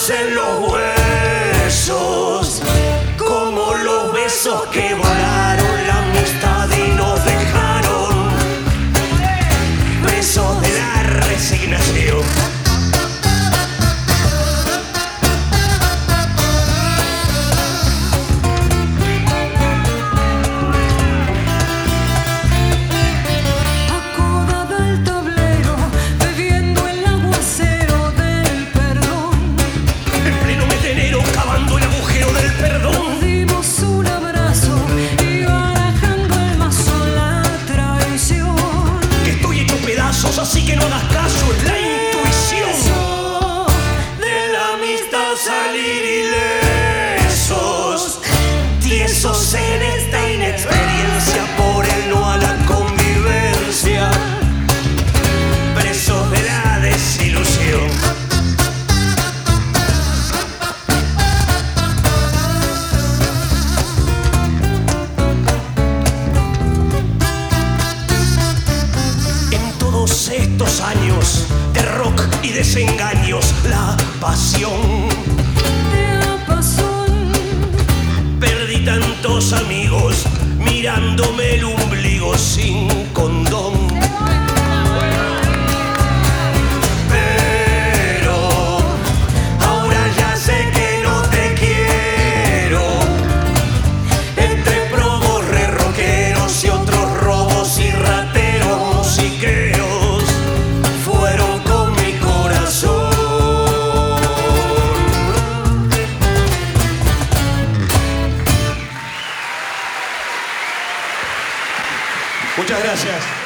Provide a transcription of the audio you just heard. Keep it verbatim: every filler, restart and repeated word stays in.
heridas en los huesos, como los besos que volaron la amistad y nos dejaron presos de la resignación. Así que no hagas caso, es la intuición de la amistad salir ilesos, tiesos en esta inexperiencia por el no a la convivencia, presos de la desilusión. Estos años de rock y desengaños, la pasión te apasó. Perdí tantos amigos mirándome el ombligo sin condón. Pero ahora ya sé que no te quiero. Entre probos re rockeros y otros robos y rateros musiqueros Muchas gracias.